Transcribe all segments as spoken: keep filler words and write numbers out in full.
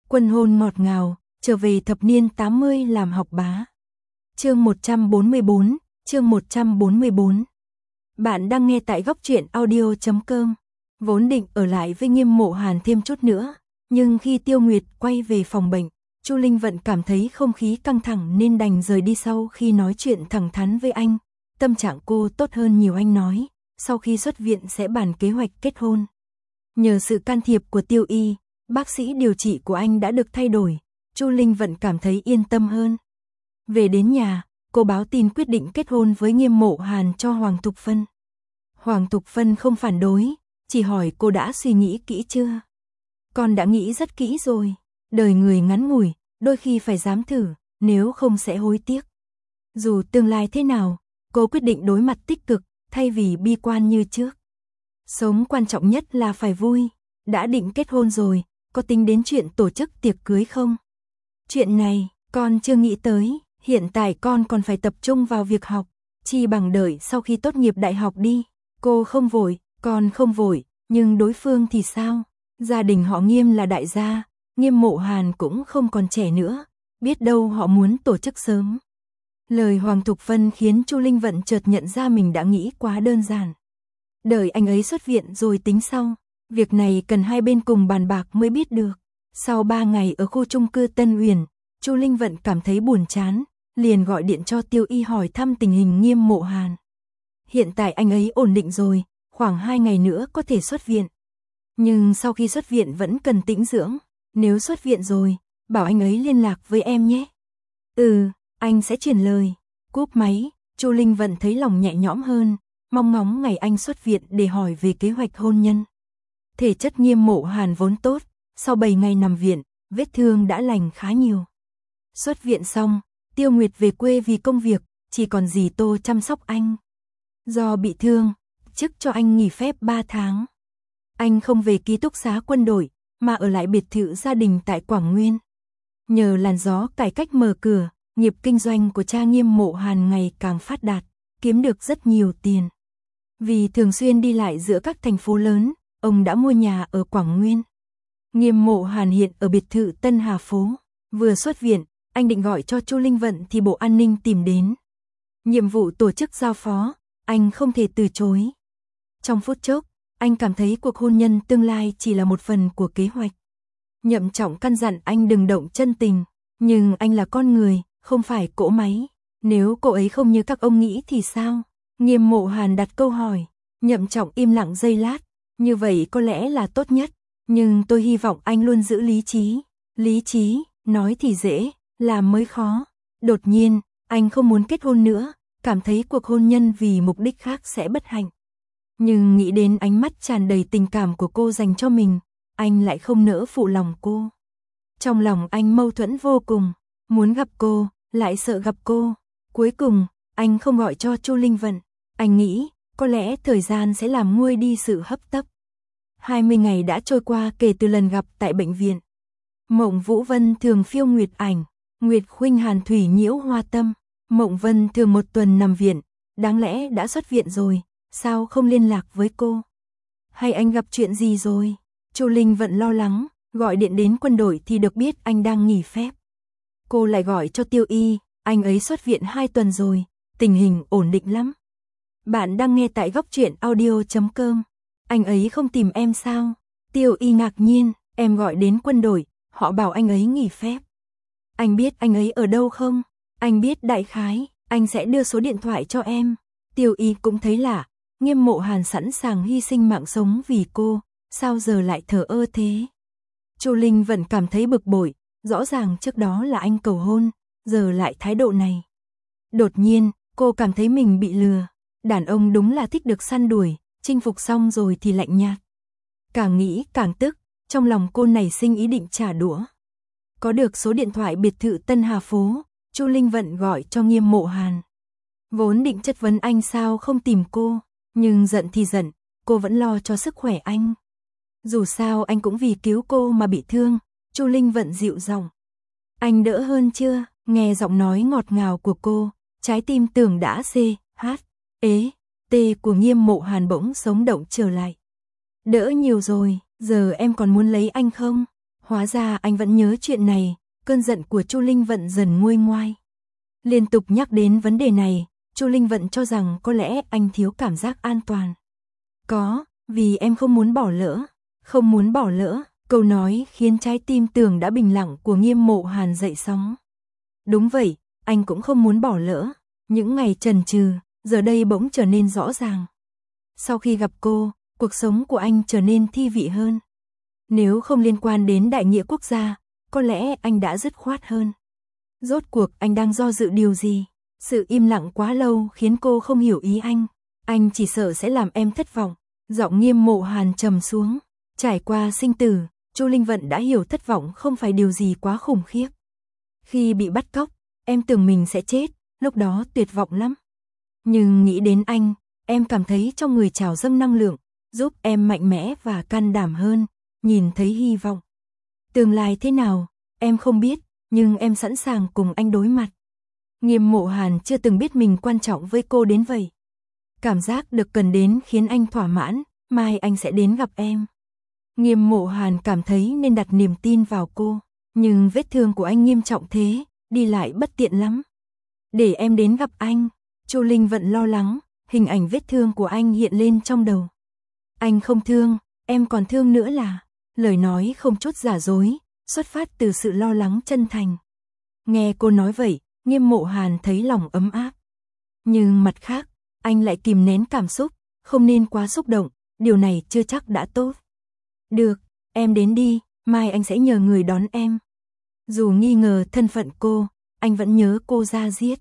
Quân hôn ngọt ngào, trở về thập niên tám mươi làm học bá. Chương một trăm bốn mươi bốn, chương một trăm bốn mươi bốn. Bạn đang nghe tại góc truyện audio chấm com. Vốn định ở lại với Nghiêm Mộ Hàn thêm chút nữa, nhưng khi Tiêu Nguyệt quay về phòng bệnh, Chu Linh Vận cảm thấy không khí căng thẳng nên đành rời đi. Sau khi nói chuyện thẳng thắn với anh, tâm trạng cô tốt hơn nhiều. Anh nói, sau khi xuất viện sẽ bàn kế hoạch kết hôn. Nhờ sự can thiệp của Tiêu Y, bác sĩ điều trị của anh đã được thay đổi, Chu Linh Vận cảm thấy yên tâm hơn. Về đến nhà, cô báo tin quyết định kết hôn với Nghiêm Mộ Hàn cho Hoàng Thục Phân. Hoàng Thục Phân không phản đối, chỉ hỏi cô đã suy nghĩ kỹ chưa? Con đã nghĩ rất kỹ rồi, đời người ngắn ngủi, đôi khi phải dám thử, nếu không sẽ hối tiếc. Dù tương lai thế nào, cô quyết định đối mặt tích cực, thay vì bi quan như trước. Sống quan trọng nhất là phải vui, đã định kết hôn rồi, có tính đến chuyện tổ chức tiệc cưới không? Chuyện này, con chưa nghĩ tới, hiện tại con còn phải tập trung vào việc học, chi bằng đợi sau khi tốt nghiệp đại học đi. Cô không vội, con không vội, nhưng đối phương thì sao? Gia đình họ Nghiêm là đại gia, Nghiêm Mộ Hàn cũng không còn trẻ nữa, biết đâu họ muốn tổ chức sớm. Lời Hoàng Thục Phân khiến Chu Linh Vận chợt nhận ra mình đã nghĩ quá đơn giản. Đợi anh ấy xuất viện rồi tính sau, việc này cần hai bên cùng bàn bạc mới biết được. Sau ba ngày ở khu chung cư Tân Uyển, Chu Linh Vận cảm thấy buồn chán, liền gọi điện cho Tiêu Y hỏi thăm tình hình Nghiêm Mộ Hàn. Hiện tại anh ấy ổn định rồi, khoảng hai ngày nữa có thể xuất viện. Nhưng sau khi xuất viện vẫn cần tĩnh dưỡng, nếu xuất viện rồi, bảo anh ấy liên lạc với em nhé. Ừ, anh sẽ truyền lời. Cúp máy, Chu Linh Vận thấy lòng nhẹ nhõm hơn, mong ngóng ngày anh xuất viện để hỏi về kế hoạch hôn nhân. Thể chất Nghiêm Mộ Hàn vốn tốt, sau bảy ngày nằm viện, vết thương đã lành khá nhiều. Xuất viện xong, Tiêu Nguyệt về quê vì công việc, chỉ còn dì Tô chăm sóc anh. Do bị thương, chức cho anh nghỉ phép ba tháng. Anh không về ký túc xá quân đội, mà ở lại biệt thự gia đình tại Quảng Nguyên. Nhờ làn gió cải cách mở cửa, nghiệp kinh doanh của cha Nghiêm Mộ Hàn ngày càng phát đạt, kiếm được rất nhiều tiền. Vì thường xuyên đi lại giữa các thành phố lớn, ông đã mua nhà ở Quảng Nguyên. Nghiêm Mộ Hàn hiện ở biệt thự Tân Hà Phố. Vừa xuất viện, anh định gọi cho Chu Linh Vận thì Bộ An ninh tìm đến. Nhiệm vụ tổ chức giao phó, anh không thể từ chối. Trong phút chốc, anh cảm thấy cuộc hôn nhân tương lai chỉ là một phần của kế hoạch. Nhậm Trọng căn dặn anh đừng động chân tình, nhưng anh là con người, không phải cỗ máy. Nếu cô ấy không như các ông nghĩ thì sao? Nghiêm Mộ Hàn đặt câu hỏi. Nhậm Trọng im lặng giây lát, như vậy có lẽ là tốt nhất, nhưng tôi hy vọng anh luôn giữ lý trí. Lý trí, nói thì dễ, làm mới khó. Đột nhiên, anh không muốn kết hôn nữa, cảm thấy cuộc hôn nhân vì mục đích khác sẽ bất hạnh. Nhưng nghĩ đến ánh mắt tràn đầy tình cảm của cô dành cho mình, anh lại không nỡ phụ lòng cô. Trong lòng anh mâu thuẫn vô cùng, muốn gặp cô, lại sợ gặp cô. Cuối cùng, anh không gọi cho Chu Linh Vận. Anh nghĩ, có lẽ thời gian sẽ làm nguôi đi sự hấp tấp. hai mươi ngày đã trôi qua kể từ lần gặp tại bệnh viện. Mộng Vũ Vân thường phiêu nguyệt ảnh, Nguyệt Khuynh Hàn thủy nhiễu hoa tâm. Mộng Vân thường một tuần nằm viện, đáng lẽ đã xuất viện rồi, sao không liên lạc với cô? Hay anh gặp chuyện gì rồi? Chu Linh Vận lo lắng, gọi điện đến quân đội thì được biết anh đang nghỉ phép. Cô lại gọi cho Tiêu Y, anh ấy xuất viện hai tuần rồi, tình hình ổn định lắm. Bạn đang nghe tại góc truyện audio chấm com. Anh ấy không tìm em sao? Tiêu Y ngạc nhiên, em gọi đến quân đội, họ bảo anh ấy nghỉ phép. Anh biết anh ấy ở đâu không? Anh biết đại khái, anh sẽ đưa số điện thoại cho em. Tiêu Y cũng thấy lạ, Nghiêm Mộ Hàn sẵn sàng hy sinh mạng sống vì cô, sao giờ lại thờ ơ thế? Chu Linh vẫn cảm thấy bực bội, rõ ràng trước đó là anh cầu hôn, giờ lại thái độ này. Đột nhiên, cô cảm thấy mình bị lừa, đàn ông đúng là thích được săn đuổi, chinh phục xong rồi thì lạnh nhạt. Càng nghĩ càng tức, trong lòng cô nảy sinh ý định trả đũa. Có được số điện thoại biệt thự Tân Hà Phố, Chu Linh Vận gọi cho Nghiêm Mộ Hàn. Vốn định chất vấn anh sao không tìm cô, nhưng giận thì giận, cô vẫn lo cho sức khỏe anh. Dù sao anh cũng vì cứu cô mà bị thương, Chu Linh Vận dịu giọng. Anh đỡ hơn chưa? Nghe giọng nói ngọt ngào của cô, trái tim tưởng đã xê, hát, ế, tê của Nghiêm Mộ Hàn bỗng sống động trở lại. Đỡ nhiều rồi, giờ em còn muốn lấy anh không? Hóa ra anh vẫn nhớ chuyện này, cơn giận của Chu Linh Vận dần nguôi ngoai. Liên tục nhắc đến vấn đề này, Chu Linh Vận cho rằng có lẽ anh thiếu cảm giác an toàn. Có, vì em không muốn bỏ lỡ, không muốn bỏ lỡ, câu nói khiến trái tim tưởng đã bình lặng của Nghiêm Mộ Hàn dậy sóng. Đúng vậy, anh cũng không muốn bỏ lỡ, những ngày chần chừ, giờ đây bỗng trở nên rõ ràng. Sau khi gặp cô, cuộc sống của anh trở nên thi vị hơn. Nếu không liên quan đến đại nghĩa quốc gia, có lẽ anh đã dứt khoát hơn. Rốt cuộc anh đang do dự điều gì? Sự im lặng quá lâu khiến cô không hiểu ý anh. Anh chỉ sợ sẽ làm em thất vọng. Giọng Nghiêm Mộ Hàn trầm xuống. Trải qua sinh tử, Chu Linh Vận đã hiểu thất vọng không phải điều gì quá khủng khiếp. Khi bị bắt cóc, em tưởng mình sẽ chết, lúc đó tuyệt vọng lắm. Nhưng nghĩ đến anh, em cảm thấy trong người trào dâng năng lượng, giúp em mạnh mẽ và can đảm hơn, nhìn thấy hy vọng. Tương lai thế nào, em không biết, nhưng em sẵn sàng cùng anh đối mặt. Nghiêm Mộ Hàn chưa từng biết mình quan trọng với cô đến vậy. Cảm giác được cần đến khiến anh thỏa mãn, mai anh sẽ đến gặp em. Nghiêm Mộ Hàn cảm thấy nên đặt niềm tin vào cô, nhưng vết thương của anh nghiêm trọng thế, đi lại bất tiện lắm. Để em đến gặp anh, Chu Linh Vận lo lắng, hình ảnh vết thương của anh hiện lên trong đầu. Anh không thương, em còn thương nữa là, lời nói không chút giả dối, xuất phát từ sự lo lắng chân thành. Nghe cô nói vậy, Nghiêm Mộ Hàn thấy lòng ấm áp. Nhưng mặt khác, anh lại kìm nén cảm xúc, không nên quá xúc động, điều này chưa chắc đã tốt. Được, em đến đi, mai anh sẽ nhờ người đón em. Dù nghi ngờ thân phận cô, anh vẫn nhớ cô ra giết.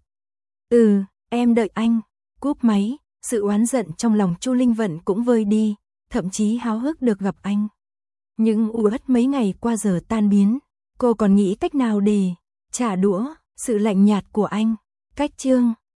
Ừ, em đợi anh. Cúp máy, sự oán giận trong lòng Chu Linh Vận cũng vơi đi, thậm chí háo hức được gặp anh. Những uất mấy ngày qua giờ tan biến, cô còn nghĩ cách nào để trả đũa sự lạnh nhạt của anh. Cách chương